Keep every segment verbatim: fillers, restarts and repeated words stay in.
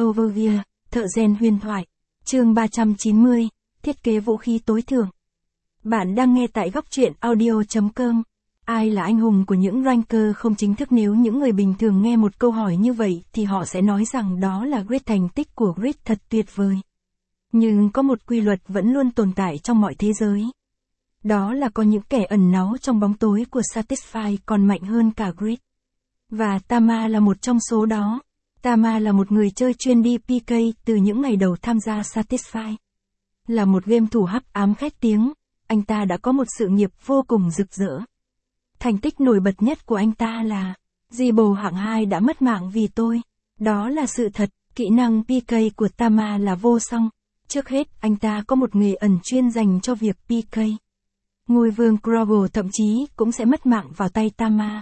Overview, thợ rèn huyền thoại. Chương ba trăm chín mươi, thiết kế vũ khí tối thượng. Bạn đang nghe tại góc truyện audio chấm com. Ai là anh hùng của những ranker không chính thức? Nếu những người bình thường nghe một câu hỏi như vậy thì họ sẽ nói rằng đó là Grid, thành tích của Grid thật tuyệt vời. Nhưng có một quy luật vẫn luôn tồn tại trong mọi thế giới. Đó là có những kẻ ẩn náu trong bóng tối của Satisfy còn mạnh hơn cả Grid. Và Tama là một trong số đó. Tama là một người chơi chuyên đi pê ca từ những ngày đầu tham gia Satisfy. Là một game thủ hắc ám khét tiếng, anh ta đã có một sự nghiệp vô cùng rực rỡ. Thành tích nổi bật nhất của anh ta là Gibo hạng hai đã mất mạng vì tôi. Đó là sự thật. Kỹ năng pê ca của Tama là vô song. Trước hết, anh ta có một nghề ẩn chuyên dành cho việc pê ca. Ngôi vương Krogo thậm chí cũng sẽ mất mạng vào tay Tama.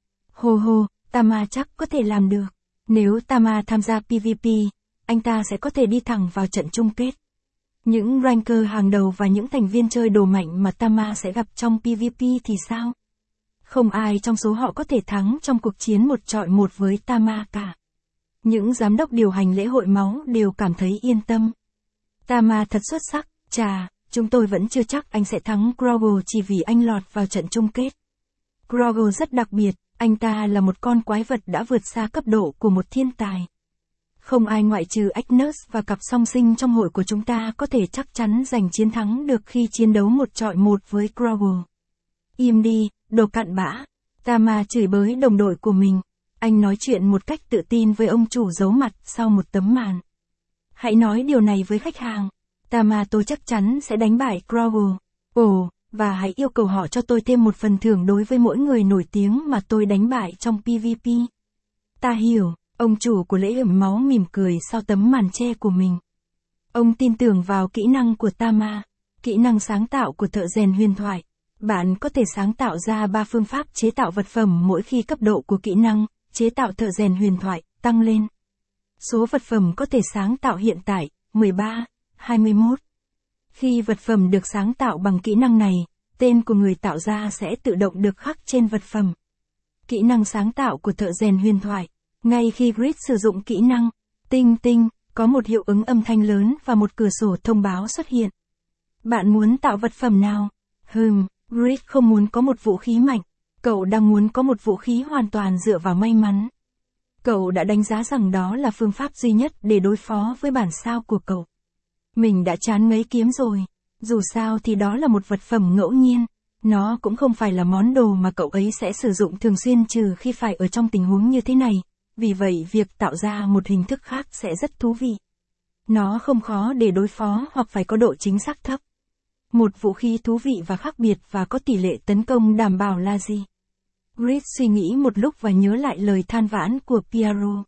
Hồ hồ, Tama chắc có thể làm được. Nếu Tama tham gia pê vê pê, anh ta sẽ có thể đi thẳng vào trận chung kết. Những ranker hàng đầu và những thành viên chơi đồ mạnh mà Tama sẽ gặp trong pê vê pê thì sao? Không ai trong số họ có thể thắng trong cuộc chiến một chọi một với Tama cả. Những giám đốc điều hành lễ hội máu đều cảm thấy yên tâm. Tama thật xuất sắc, chà, chúng tôi vẫn chưa chắc anh sẽ thắng Krogo chỉ vì anh lọt vào trận chung kết. Krogo rất đặc biệt, anh ta là một con quái vật đã vượt xa cấp độ của một thiên tài. Không ai ngoại trừ Agnus và cặp song sinh trong hội của chúng ta có thể chắc chắn giành chiến thắng được khi chiến đấu một chọi một với Krogo. Im đi, đồ cặn bã. Tama chửi bới đồng đội của mình. Anh nói chuyện một cách tự tin với ông chủ giấu mặt sau một tấm màn. Hãy nói điều này với khách hàng. Tama, tôi chắc chắn sẽ đánh bại Krogo. Ồ, và hãy yêu cầu họ cho tôi thêm một phần thưởng đối với mỗi người nổi tiếng mà tôi đánh bại trong pê vê pê. Ta hiểu, ông chủ của lễ ẩm máu mỉm cười sau tấm màn che của mình. Ông tin tưởng vào kỹ năng của Tama, kỹ năng sáng tạo của thợ rèn huyền thoại. Bạn có thể sáng tạo ra ba phương pháp chế tạo vật phẩm mỗi khi cấp độ của kỹ năng chế tạo thợ rèn huyền thoại tăng lên. Số vật phẩm có thể sáng tạo hiện tại, mười ba, hai mươi mốt. Khi vật phẩm được sáng tạo bằng kỹ năng này, tên của người tạo ra sẽ tự động được khắc trên vật phẩm. Kỹ năng sáng tạo của thợ rèn huyền thoại. Ngay khi Grid sử dụng kỹ năng, tinh tinh, có một hiệu ứng âm thanh lớn và một cửa sổ thông báo xuất hiện. Bạn muốn tạo vật phẩm nào? Hừm, Grid không muốn có một vũ khí mạnh. Cậu đang muốn có một vũ khí hoàn toàn dựa vào may mắn. Cậu đã đánh giá rằng đó là phương pháp duy nhất để đối phó với bản sao của cậu. Mình đã chán ngấy kiếm rồi. Dù sao thì đó là một vật phẩm ngẫu nhiên. Nó cũng không phải là món đồ mà cậu ấy sẽ sử dụng thường xuyên trừ khi phải ở trong tình huống như thế này. Vì vậy việc tạo ra một hình thức khác sẽ rất thú vị. Nó không khó để đối phó hoặc phải có độ chính xác thấp. Một vũ khí thú vị và khác biệt và có tỷ lệ tấn công đảm bảo là gì? Grid suy nghĩ một lúc và nhớ lại lời than vãn của Piero.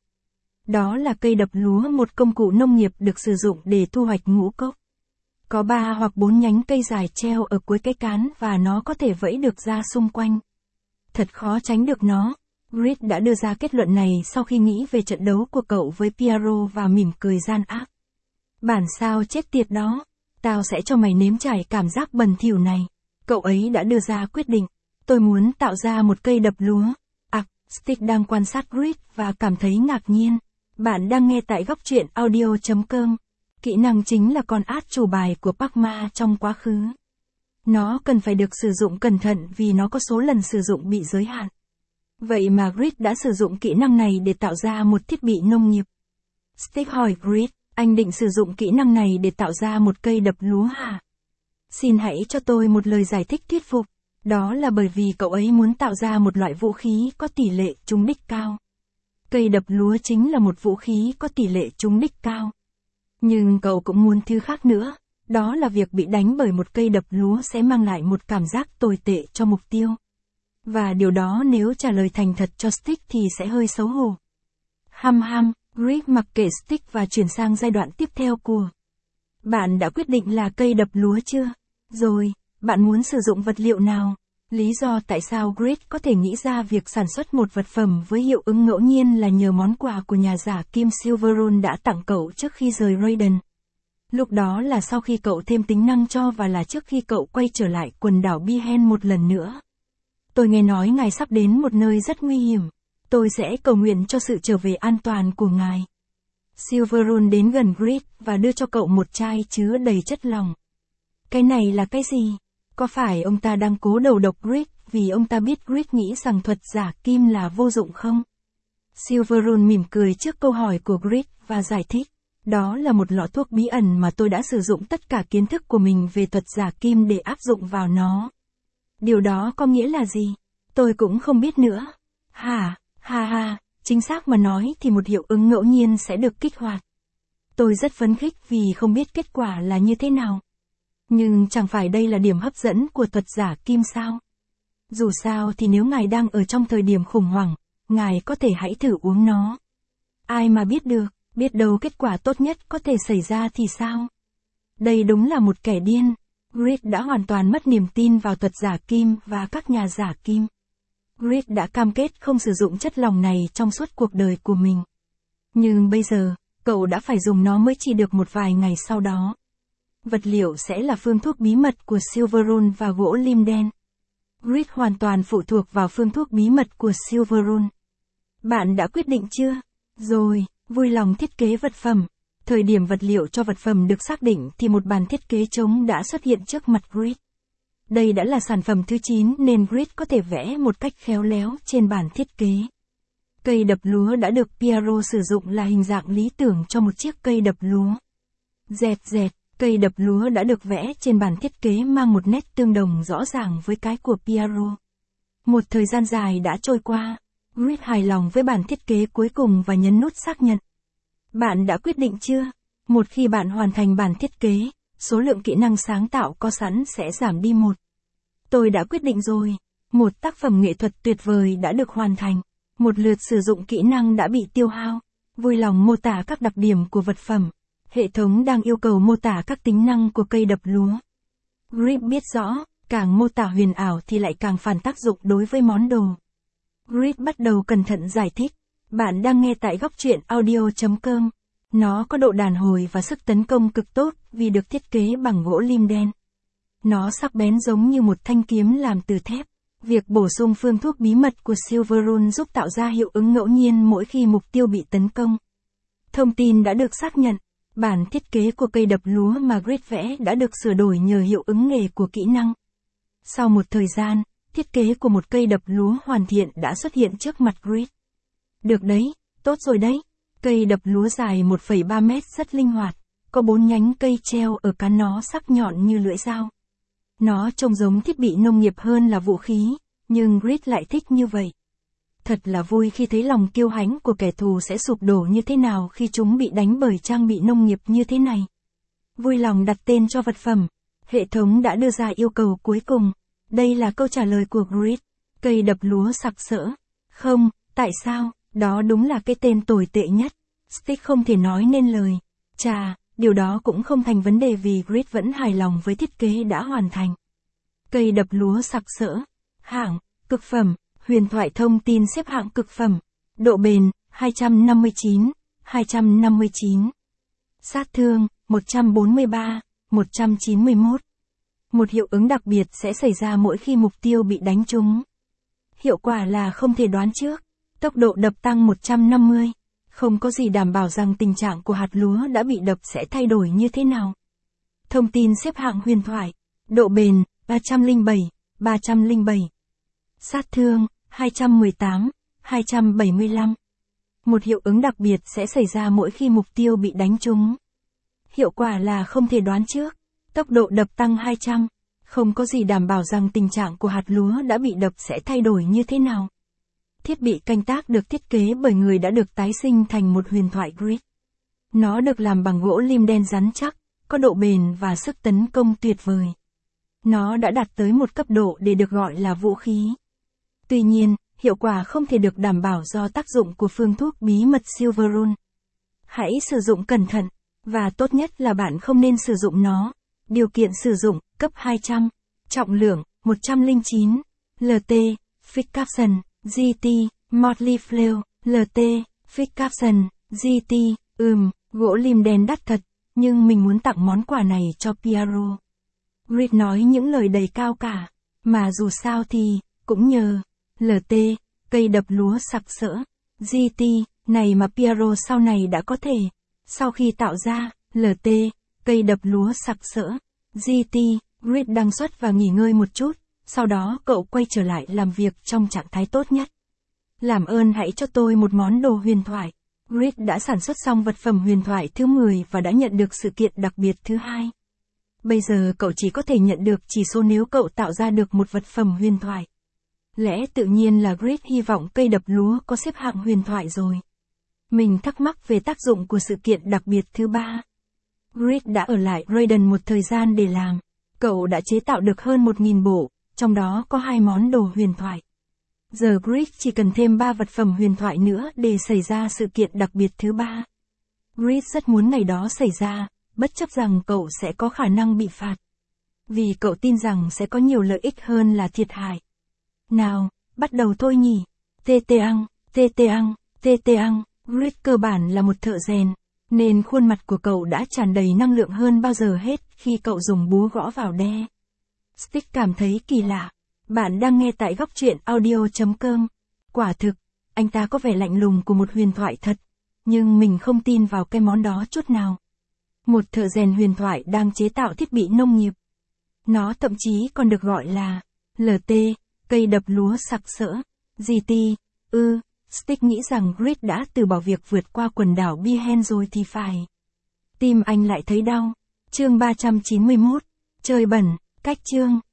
Đó là cây đập lúa, một công cụ nông nghiệp được sử dụng để thu hoạch ngũ cốc. Có ba hoặc bốn nhánh cây dài treo ở cuối cái cán và nó có thể vẫy được ra xung quanh. Thật khó tránh được nó. Grid đã đưa ra kết luận này sau khi nghĩ về trận đấu của cậu với Piero và mỉm cười gian ác. Bản sao chết tiệt đó. Tao sẽ cho mày nếm trải cảm giác bẩn thỉu này. Cậu ấy đã đưa ra quyết định. Tôi muốn tạo ra một cây đập lúa. À, Stick đang quan sát Grid và cảm thấy ngạc nhiên. Bạn đang nghe tại góc truyện audio chấm com. Kỹ năng chính là con át chủ bài của Pacma trong quá khứ. Nó cần phải được sử dụng cẩn thận vì nó có số lần sử dụng bị giới hạn. Vậy mà Grid đã sử dụng kỹ năng này để tạo ra một thiết bị nông nghiệp. Stick hỏi Grid, anh định sử dụng kỹ năng này để tạo ra một cây đập lúa hả? Xin hãy cho tôi một lời giải thích thuyết phục. Đó là bởi vì cậu ấy muốn tạo ra một loại vũ khí có tỷ lệ trúng đích cao. Cây đập lúa chính là một vũ khí có tỷ lệ trúng đích cao. Nhưng cậu cũng muốn thứ khác nữa, đó là việc bị đánh bởi một cây đập lúa sẽ mang lại một cảm giác tồi tệ cho mục tiêu. Và điều đó nếu trả lời thành thật cho Stick thì sẽ hơi xấu hổ. Hăm hăm, Grid mặc kệ Stick và chuyển sang giai đoạn tiếp theo của. Bạn đã quyết định là cây đập lúa chưa? Rồi, bạn muốn sử dụng vật liệu nào? Lý do tại sao Grid có thể nghĩ ra việc sản xuất một vật phẩm với hiệu ứng ngẫu nhiên là nhờ món quà của nhà giả Kim Silverone đã tặng cậu trước khi rời Raiden. Lúc đó là sau khi cậu thêm tính năng cho và là trước khi cậu quay trở lại quần đảo Bihen một lần nữa. Tôi nghe nói ngài sắp đến một nơi rất nguy hiểm. Tôi sẽ cầu nguyện cho sự trở về an toàn của ngài. Silverune đến gần Grid và đưa cho cậu một chai chứa đầy chất lỏng. Cái này là cái gì? Có phải ông ta đang cố đầu độc Grid vì ông ta biết Grid nghĩ rằng thuật giả kim là vô dụng không? Silverune mỉm cười trước câu hỏi của Grid và giải thích. Đó là một lọ thuốc bí ẩn mà tôi đã sử dụng tất cả kiến thức của mình về thuật giả kim để áp dụng vào nó. Điều đó có nghĩa là gì? Tôi cũng không biết nữa. Hả, ha ha, chính xác mà nói thì một hiệu ứng ngẫu nhiên sẽ được kích hoạt. Tôi rất phấn khích vì không biết kết quả là như thế nào. Nhưng chẳng phải đây là điểm hấp dẫn của thuật giả kim sao? Dù sao thì nếu ngài đang ở trong thời điểm khủng hoảng, ngài có thể hãy thử uống nó. Ai mà biết được, biết đâu kết quả tốt nhất có thể xảy ra thì sao? Đây đúng là một kẻ điên. Grid đã hoàn toàn mất niềm tin vào thuật giả kim và các nhà giả kim. Grid đã cam kết không sử dụng chất lỏng này trong suốt cuộc đời của mình. Nhưng bây giờ, cậu đã phải dùng nó mới chỉ được một vài ngày sau đó. Vật liệu sẽ là phương thuốc bí mật của Silverune và gỗ lim đen. Grid hoàn toàn phụ thuộc vào phương thuốc bí mật của Silverune. Bạn đã quyết định chưa? Rồi, vui lòng thiết kế vật phẩm. Thời điểm vật liệu cho vật phẩm được xác định thì một bàn thiết kế trống đã xuất hiện trước mặt Grid. Đây đã là sản phẩm thứ chín nên Grid có thể vẽ một cách khéo léo trên bản thiết kế. Cây đập lúa đã được Piero sử dụng là hình dạng lý tưởng cho một chiếc cây đập lúa. Dẹt dẹt, cây đập lúa đã được vẽ trên bản thiết kế mang một nét tương đồng rõ ràng với cái của Piero. Một thời gian dài đã trôi qua, Grid hài lòng với bản thiết kế cuối cùng và nhấn nút xác nhận. Bạn đã quyết định chưa? Một khi bạn hoàn thành bản thiết kế, số lượng kỹ năng sáng tạo có sẵn sẽ giảm đi một. Tôi đã quyết định rồi. Một tác phẩm nghệ thuật tuyệt vời đã được hoàn thành. Một lượt sử dụng kỹ năng đã bị tiêu hao. Vui lòng mô tả các đặc điểm của vật phẩm. Hệ thống đang yêu cầu mô tả các tính năng của cây đập lúa. Grid biết rõ, càng mô tả huyền ảo thì lại càng phản tác dụng đối với món đồ. Grid bắt đầu cẩn thận giải thích. Bạn đang nghe tại góc truyện audio chấm com. Nó có độ đàn hồi và sức tấn công cực tốt vì được thiết kế bằng gỗ lim đen. Nó sắc bén giống như một thanh kiếm làm từ thép. Việc bổ sung phương thuốc bí mật của Silverune giúp tạo ra hiệu ứng ngẫu nhiên mỗi khi mục tiêu bị tấn công. Thông tin đã được xác nhận. Bản thiết kế của cây đập lúa mà Grid vẽ đã được sửa đổi nhờ hiệu ứng nghề của kỹ năng. Sau một thời gian, thiết kế của một cây đập lúa hoàn thiện đã xuất hiện trước mặt Grid. Được đấy, tốt rồi đấy. Cây đập lúa dài một phẩy ba mét rất linh hoạt, có bốn nhánh cây treo ở cán nó sắc nhọn như lưỡi dao. Nó trông giống thiết bị nông nghiệp hơn là vũ khí, nhưng Grid lại thích như vậy. Thật là vui khi thấy lòng kiêu hãnh của kẻ thù sẽ sụp đổ như thế nào khi chúng bị đánh bởi trang bị nông nghiệp như thế này. Vui lòng đặt tên cho vật phẩm. Hệ thống đã đưa ra yêu cầu cuối cùng. Đây là câu trả lời của Grid. Cây đập lúa sặc sỡ. Không, tại sao? Đó đúng là cái tên tồi tệ nhất. Stick không thể nói nên lời. Chà, điều đó cũng không thành vấn đề vì Grid vẫn hài lòng với thiết kế đã hoàn thành. Cây đập lúa sặc sỡ. Hạng, cực phẩm, huyền thoại thông tin xếp hạng cực phẩm. Độ bền, hai trăm năm mươi chín, hai trăm năm mươi chín. Sát thương, một trăm bốn mươi ba, một trăm chín mươi mốt. Một hiệu ứng đặc biệt sẽ xảy ra mỗi khi mục tiêu bị đánh trúng. Hiệu quả là không thể đoán trước. Tốc độ đập tăng một trăm năm mươi. Không có gì đảm bảo rằng tình trạng của hạt lúa đã bị đập sẽ thay đổi như thế nào. Thông tin xếp hạng huyền thoại. Độ bền, ba trăm lẻ bảy, ba trăm lẻ bảy. Sát thương, hai trăm mười tám, hai trăm bảy mươi lăm. Một hiệu ứng đặc biệt sẽ xảy ra mỗi khi mục tiêu bị đánh trúng. Hiệu quả là không thể đoán trước. Tốc độ đập tăng hai trăm. Không có gì đảm bảo rằng tình trạng của hạt lúa đã bị đập sẽ thay đổi như thế nào. Thiết bị canh tác được thiết kế bởi người đã được tái sinh thành một huyền thoại Grid. Nó được làm bằng gỗ lim đen rắn chắc, có độ bền và sức tấn công tuyệt vời. Nó đã đạt tới một cấp độ để được gọi là vũ khí. Tuy nhiên, hiệu quả không thể được đảm bảo do tác dụng của phương thuốc bí mật Silverune. Hãy sử dụng cẩn thận, và tốt nhất là bạn không nên sử dụng nó. Điều kiện sử dụng, cấp hai trăm, trọng lượng, một trăm lẻ chín, lờ tê, Fix Capson, giê tê, Motley Flail, lờ tê, Fix Capson, giê tê, ừm, gỗ lim đen đắt thật, nhưng mình muốn tặng món quà này cho Piero. Grid nói những lời đầy cao cả, mà dù sao thì, cũng nhờ, lờ tê, cây đập lúa sặc sỡ, giê tê, này mà Piero sau này đã có thể Sau khi tạo ra, lờ tê, cây đập lúa sặc sỡ, giê tê, Grid đăng xuất và nghỉ ngơi một chút, sau đó cậu quay trở lại làm việc trong trạng thái tốt nhất. Làm ơn hãy cho tôi một món đồ huyền thoại. Grid đã sản xuất xong vật phẩm huyền thoại thứ mười và đã nhận được sự kiện đặc biệt thứ hai. Bây giờ cậu chỉ có thể nhận được chỉ số nếu cậu tạo ra được một vật phẩm huyền thoại. Lẽ tự nhiên là Grid hy vọng cây đập lúa có xếp hạng huyền thoại rồi. Mình thắc mắc về tác dụng của sự kiện đặc biệt thứ ba. Grid đã ở lại Raiden một thời gian để làm. Cậu đã chế tạo được hơn một nghìn bộ, trong đó có hai món đồ huyền thoại. Giờ Grid chỉ cần thêm ba vật phẩm huyền thoại nữa để xảy ra sự kiện đặc biệt thứ ba. Grid rất muốn ngày đó xảy ra, bất chấp rằng cậu sẽ có khả năng bị phạt. Vì cậu tin rằng sẽ có nhiều lợi ích hơn là thiệt hại. Nào, bắt đầu thôi nhỉ. Tê tê ăn, tê tê ăn, tê tê ăn. Grid cơ bản là một thợ rèn, nên khuôn mặt của cậu đã tràn đầy năng lượng hơn bao giờ hết khi cậu dùng búa gõ vào đe. Stick cảm thấy kỳ lạ. Bạn đang nghe tại góc truyện audio chấm com. Quả thực, anh ta có vẻ lạnh lùng của một huyền thoại thật, nhưng mình không tin vào cái món đó chút nào. Một thợ rèn huyền thoại đang chế tạo thiết bị nông nghiệp. Nó thậm chí còn được gọi là lờ tê, cây đập lúa sặc sỡ, giê tê, ư. Stick nghĩ rằng Grid đã từ bỏ việc vượt qua quần đảo Bihen rồi thì phải. Tim anh lại thấy đau. Chương ba trăm chín mươi mốt. Chơi bẩn, cách chương.